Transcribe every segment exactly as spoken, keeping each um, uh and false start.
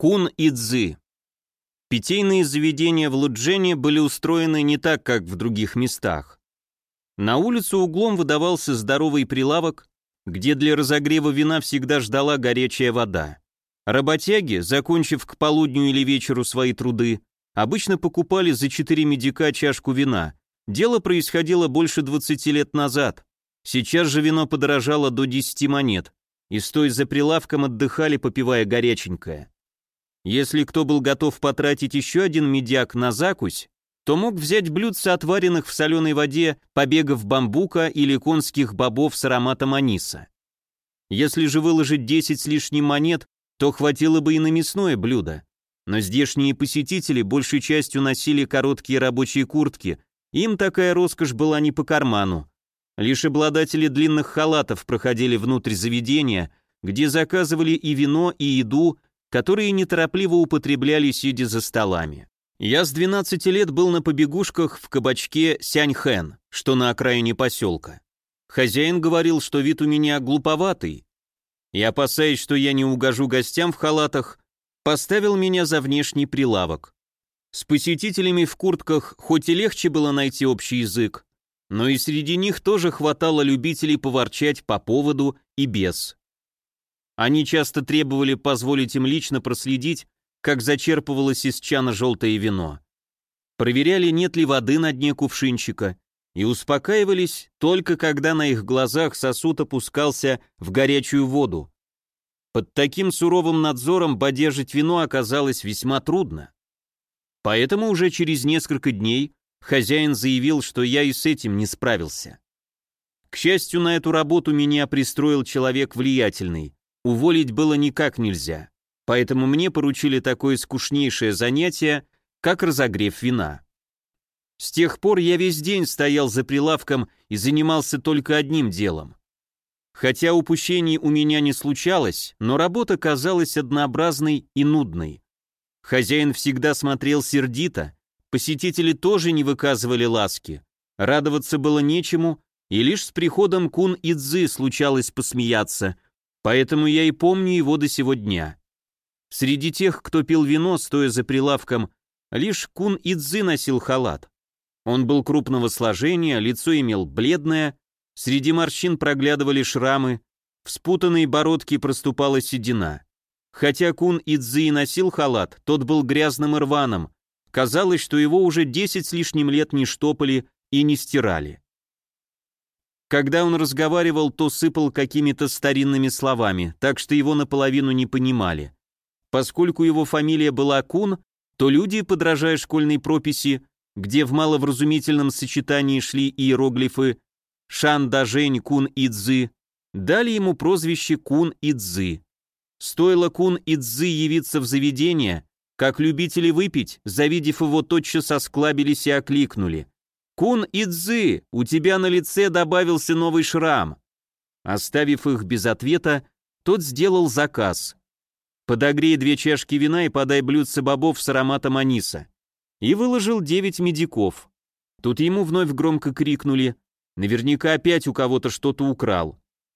Кун-Идзы. Питейные заведения в Луджене были устроены не так, как в других местах. На улицу углом выдавался здоровый прилавок, где для разогрева вина всегда ждала горячая вода. Работяги, закончив к полудню или вечеру свои труды, обычно покупали за четыре медика чашку вина. Дело происходило больше двадцати лет назад. Сейчас же вино подорожало до десяти монет, и стоя за прилавком отдыхали, попивая горяченькое. Если кто был готов потратить еще один медяк на закусь, то мог взять блюдце отваренных в соленой воде побегов бамбука или конских бобов с ароматом аниса. Если же выложить десять с лишним монет, то хватило бы и на мясное блюдо. Но здешние посетители большей частью носили короткие рабочие куртки, им такая роскошь была не по карману. Лишь обладатели длинных халатов проходили внутрь заведения, где заказывали и вино, и еду, которые неторопливо употребляли, сидя за столами. Я с двенадцати лет был на побегушках в кабачке Сяньхэн, что на окраине поселка. Хозяин говорил, что вид у меня глуповатый, и, опасаясь, что я не угожу гостям в халатах, поставил меня за внешний прилавок. С посетителями в куртках хоть и легче было найти общий язык, но и среди них тоже хватало любителей поворчать по поводу и без. Они часто требовали позволить им лично проследить, как зачерпывалось из чана желтое вино. Проверяли, нет ли воды на дне кувшинчика, и успокаивались только когда на их глазах сосуд опускался в горячую воду. Под таким суровым надзором бодяжить вино оказалось весьма трудно. Поэтому уже через несколько дней хозяин заявил, что я и с этим не справился. К счастью, на эту работу меня пристроил человек влиятельный. Уволить было никак нельзя, поэтому мне поручили такое скучнейшее занятие, как разогрев вина. С тех пор я весь день стоял за прилавком и занимался только одним делом. Хотя упущений у меня не случалось, но работа казалась однообразной и нудной. Хозяин всегда смотрел сердито, посетители тоже не выказывали ласки, радоваться было нечему, и лишь с приходом Кун-Идзы случалось посмеяться, поэтому я и помню его до сего дня. Среди тех, кто пил вино, стоя за прилавком, лишь Кун-Идзы носил халат. Он был крупного сложения, лицо имел бледное, среди морщин проглядывали шрамы, в спутанной бородке проступала седина. Хотя Кун-Идзы и носил халат, тот был грязным и рваным, казалось, что его уже десять с лишним лет не штопали и не стирали. Когда он разговаривал, то сыпал какими-то старинными словами, так что его наполовину не понимали. Поскольку его фамилия была Кун, то люди, подражая школьной прописи, где в маловразумительном сочетании шли иероглифы «Шан Дажень Кун-Идзы», дали ему прозвище Кун-Идзы. Стоило Кун-Идзы явиться в заведение, как любители выпить, завидев его, тотчас осклабились и окликнули: «Кун-Идзы, у тебя на лице добавился новый шрам». Оставив их без ответа, тот сделал заказ: «Подогрей две чашки вина и подай блюдце бобов с ароматом аниса», и выложил девять медиков. Тут ему вновь громко крикнули: «Наверняка опять у кого-то что-то украл».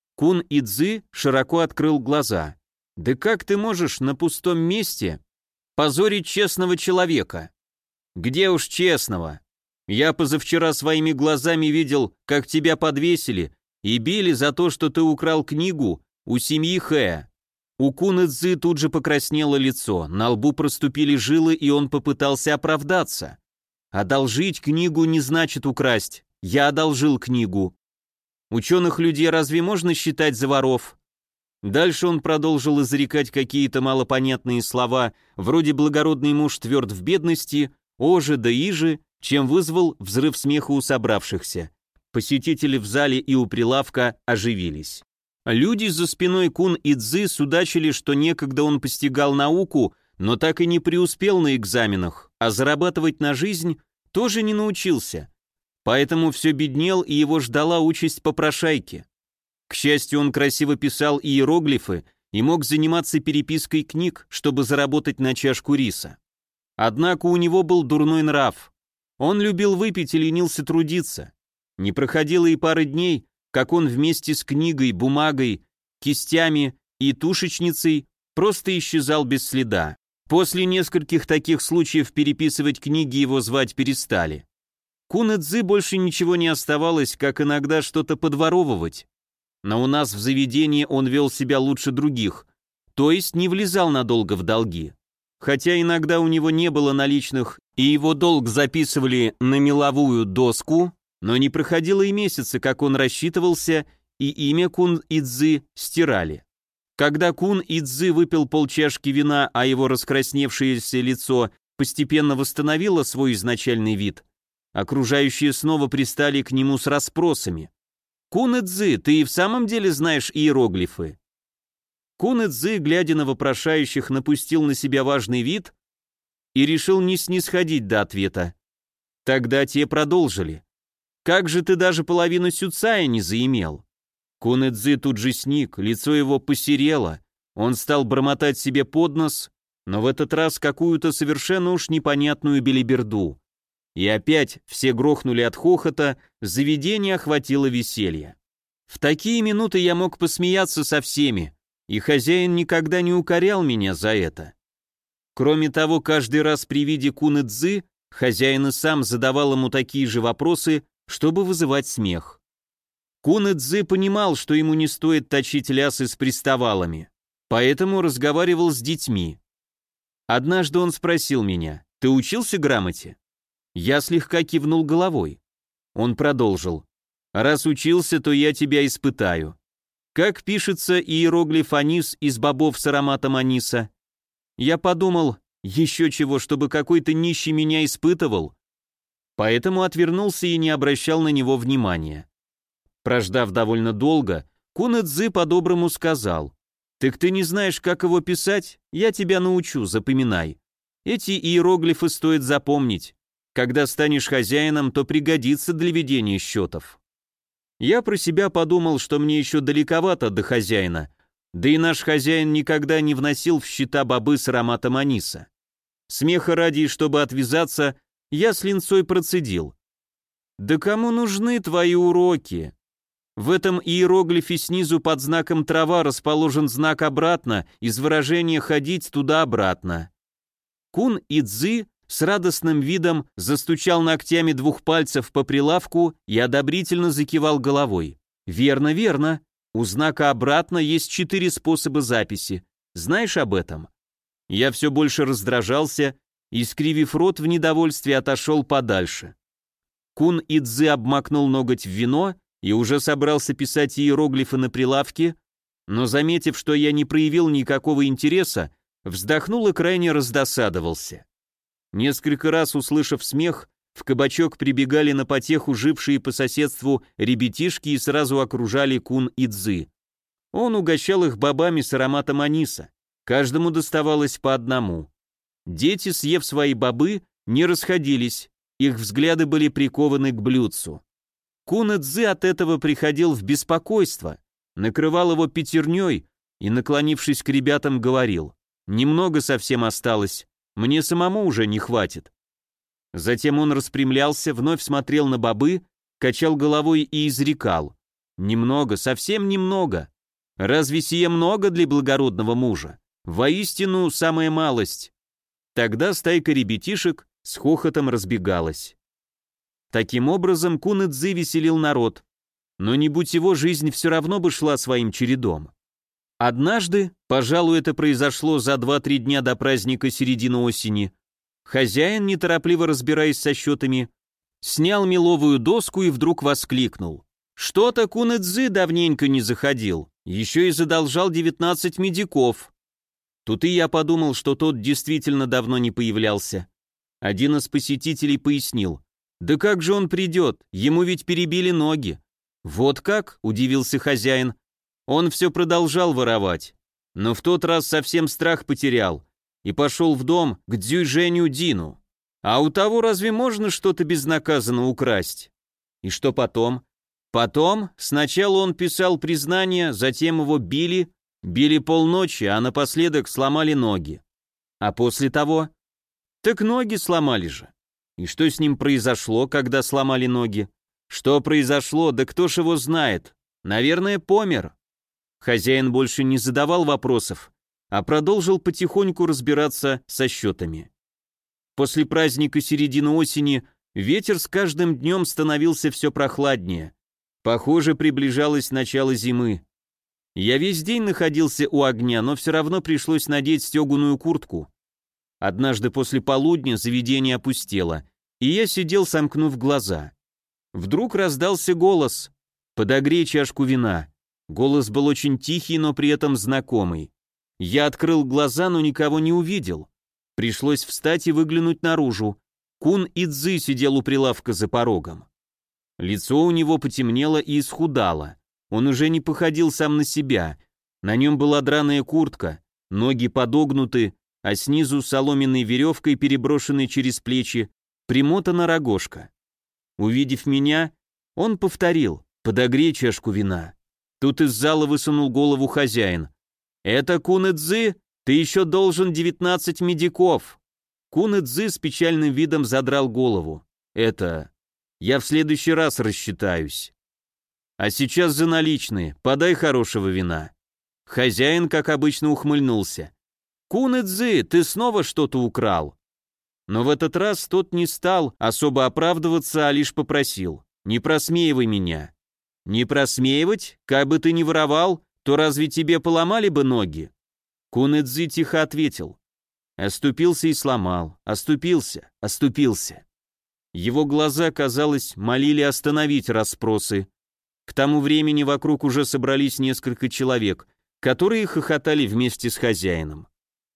Кун-Идзы широко открыл глаза. «Да как ты можешь на пустом месте позорить честного человека?» «Где уж честного? Я позавчера своими глазами видел, как тебя подвесили и били за то, что ты украл книгу у семьи Хэ». У Кун-Идзы тут же покраснело лицо, на лбу проступили жилы, и он попытался оправдаться. «Одолжить книгу не значит украсть. Я одолжил книгу. Ученых людей разве можно считать за воров?» Дальше он продолжил изрекать какие-то малопонятные слова, вроде «благородный муж тверд в бедности», «оже да иже», чем вызвал взрыв смеха у собравшихся. Посетители в зале и у прилавка оживились. Люди за спиной Кун-Идзы судачили, что некогда он постигал науку, но так и не преуспел на экзаменах, а зарабатывать на жизнь тоже не научился. Поэтому все беднел, и его ждала участь попрошайки. К счастью, он красиво писал иероглифы и мог заниматься перепиской книг, чтобы заработать на чашку риса. Однако у него был дурной нрав. Он любил выпить и ленился трудиться. Не проходило и пары дней, как он вместе с книгой, бумагой, кистями и тушечницей просто исчезал без следа. После нескольких таких случаев переписывать книги его звать перестали. Кун-и-дзы больше ничего не оставалось, как иногда что-то подворовывать. Но у нас в заведении он вел себя лучше других, то есть не влезал надолго в долги. Хотя иногда у него не было наличных, и его долг записывали на меловую доску, но не проходило и месяца, как он рассчитывался, и имя Кун-и-дзы стирали. Когда Кун-и-дзы выпил полчашки вина, а его раскрасневшееся лицо постепенно восстановило свой изначальный вид, окружающие снова пристали к нему с расспросами. «Кун-и-дзы, ты и в самом деле знаешь иероглифы?» Кун-и-дзы, глядя на вопрошающих, напустил на себя важный вид и решил не снисходить до ответа. Тогда те продолжили. «Как же ты даже половину сюцая не заимел?» Кун-и-дзы тут же сник, лицо его посерело, он стал бормотать себе под нос, но в этот раз какую-то совершенно уж непонятную белиберду. И опять все грохнули от хохота, заведение охватило веселье. В такие минуты я мог посмеяться со всеми, и хозяин никогда не укорял меня за это. Кроме того, каждый раз при виде Кун-и-дзы хозяин и сам задавал ему такие же вопросы, чтобы вызывать смех. Кун-и-дзы понимал, что ему не стоит точить лясы с приставалами, поэтому разговаривал с детьми. Однажды он спросил меня: «Ты учился грамоте?» Я слегка кивнул головой. Он продолжил: «Раз учился, то я тебя испытаю. Как пишется иероглиф анис из бобов с ароматом аниса?» Я подумал, еще чего, чтобы какой-то нищий меня испытывал, поэтому отвернулся и не обращал на него внимания. Прождав довольно долго, Кун-и-дзы по-доброму сказал: «Так ты не знаешь, как его писать? Я тебя научу, запоминай. Эти иероглифы стоит запомнить. Когда станешь хозяином, то пригодится для ведения счетов». Я про себя подумал, что мне еще далековато до хозяина, да и наш хозяин никогда не вносил в счета бобы с ароматом аниса. Смеха ради, чтобы отвязаться, я с линцой процедил: «Да кому нужны твои уроки? В этом иероглифе снизу под знаком трава расположен знак обратно из выражения «ходить туда-обратно». Кун-и-дзы с радостным видом застучал ногтями двух пальцев по прилавку и одобрительно закивал головой. «Верно, верно. У знака «обратно» есть четыре способа записи. Знаешь об этом?» Я все больше раздражался и, скривив рот в недовольстве, отошел подальше. Кун-и-дзы обмакнул ноготь в вино и уже собрался писать иероглифы на прилавке, но, заметив, что я не проявил никакого интереса, вздохнул и крайне раздосадовался. Несколько раз, услышав смех, в кабачок прибегали на потеху жившие по соседству ребятишки и сразу окружали Кун-и-дзы. Он угощал их бобами с ароматом аниса, каждому доставалось по одному. Дети, съев свои бобы, не расходились, их взгляды были прикованы к блюдцу. Кун-и-дзы от этого приходил в беспокойство, накрывал его пятерней и, наклонившись к ребятам, говорил: «Немного совсем осталось, мне самому уже не хватит». Затем он распрямлялся, вновь смотрел на бобы, качал головой и изрекал: «Немного, совсем немного. Разве сие много для благородного мужа? Воистину, самая малость». Тогда стайка ребятишек с хохотом разбегалась. Таким образом, Кун-и-дзы веселил народ, но не будь его, жизнь все равно бы шла своим чередом. Однажды, пожалуй, это произошло за два-три дня до праздника середины осени, хозяин, неторопливо разбираясь со счетами, снял меловую доску и вдруг воскликнул: «Что-то Кун-и-дзы давненько не заходил, еще и задолжал девятнадцать медиков». Тут и я подумал, что тот действительно давно не появлялся. Один из посетителей пояснил: «Да как же он придет? Ему ведь перебили ноги». «Вот как?» – удивился хозяин. Он все продолжал воровать, но в тот раз совсем страх потерял и пошел в дом к Дзюйжэню Дину. А у того разве можно что-то безнаказанно украсть? И что потом? Потом сначала он писал признание, затем его били, били полночи, а напоследок сломали ноги. А после того? Так ноги сломали же. И что с ним произошло, когда сломали ноги? Что произошло, да кто ж его знает? Наверное, помер. Хозяин больше не задавал вопросов, а продолжил потихоньку разбираться со счетами. После праздника середины осени ветер с каждым днем становился все прохладнее. Похоже, приближалось начало зимы. Я весь день находился у огня, но все равно пришлось надеть стеганую куртку. Однажды после полудня заведение опустело, и я сидел, сомкнув глаза. Вдруг раздался голос: «Подогрей чашку вина». Голос был очень тихий, но при этом знакомый. Я открыл глаза, но никого не увидел. Пришлось встать и выглянуть наружу. Кун Идзы сидел у прилавка за порогом. Лицо у него потемнело и исхудало. Он уже не походил сам на себя. На нем была драная куртка, ноги подогнуты, а снизу соломенной веревкой, переброшенной через плечи, примотана рогожка. Увидев меня, он повторил: «Подогрей чашку вина». Тут из зала высунул голову хозяин. «Это Кун Идзы? Ты еще должен девятнадцать медиков». Кун Идзы с печальным видом задрал голову. «Это... я в следующий раз рассчитаюсь. А сейчас за наличные, подай хорошего вина». Хозяин, как обычно, ухмыльнулся. «Кун Идзы, ты снова что-то украл?» Но в этот раз тот не стал особо оправдываться, а лишь попросил: «Не просмеивай меня». «Не просмеивать? Как бы ты ни воровал, то разве тебе поломали бы ноги?» Кун Идзы тихо ответил: «Оступился и сломал, оступился, оступился». Его глаза, казалось, молили остановить расспросы. К тому времени вокруг уже собрались несколько человек, которые хохотали вместе с хозяином.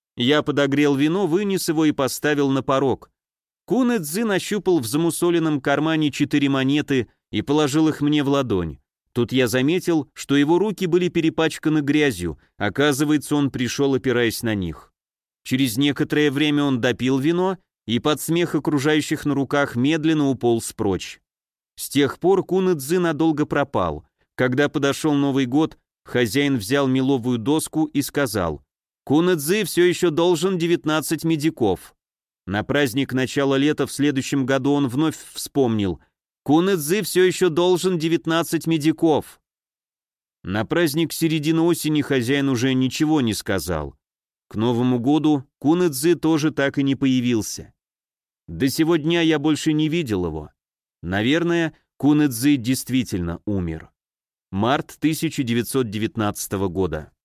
Я подогрел вино, вынес его и поставил на порог. Кун Идзы нащупал в замусоленном кармане четыре монеты и положил их мне в ладонь. Тут я заметил, что его руки были перепачканы грязью, оказывается, он пришел, опираясь на них. Через некоторое время он допил вино и под смех окружающих на руках медленно уполз прочь. С тех пор Кун Идзы надолго пропал. Когда подошел Новый год, хозяин взял меловую доску и сказал: «Кун Идзы все еще должен девятнадцать медиков». На праздник начала лета в следующем году он вновь вспомнил: «Кун Идзы все еще должен девятнадцать медиков». На праздник середины осени хозяин уже ничего не сказал. К Новому году Кун Идзы тоже так и не появился. До сего дня я больше не видел его. Наверное, Кун Идзы действительно умер. Март тысяча девятьсот девятнадцатого года.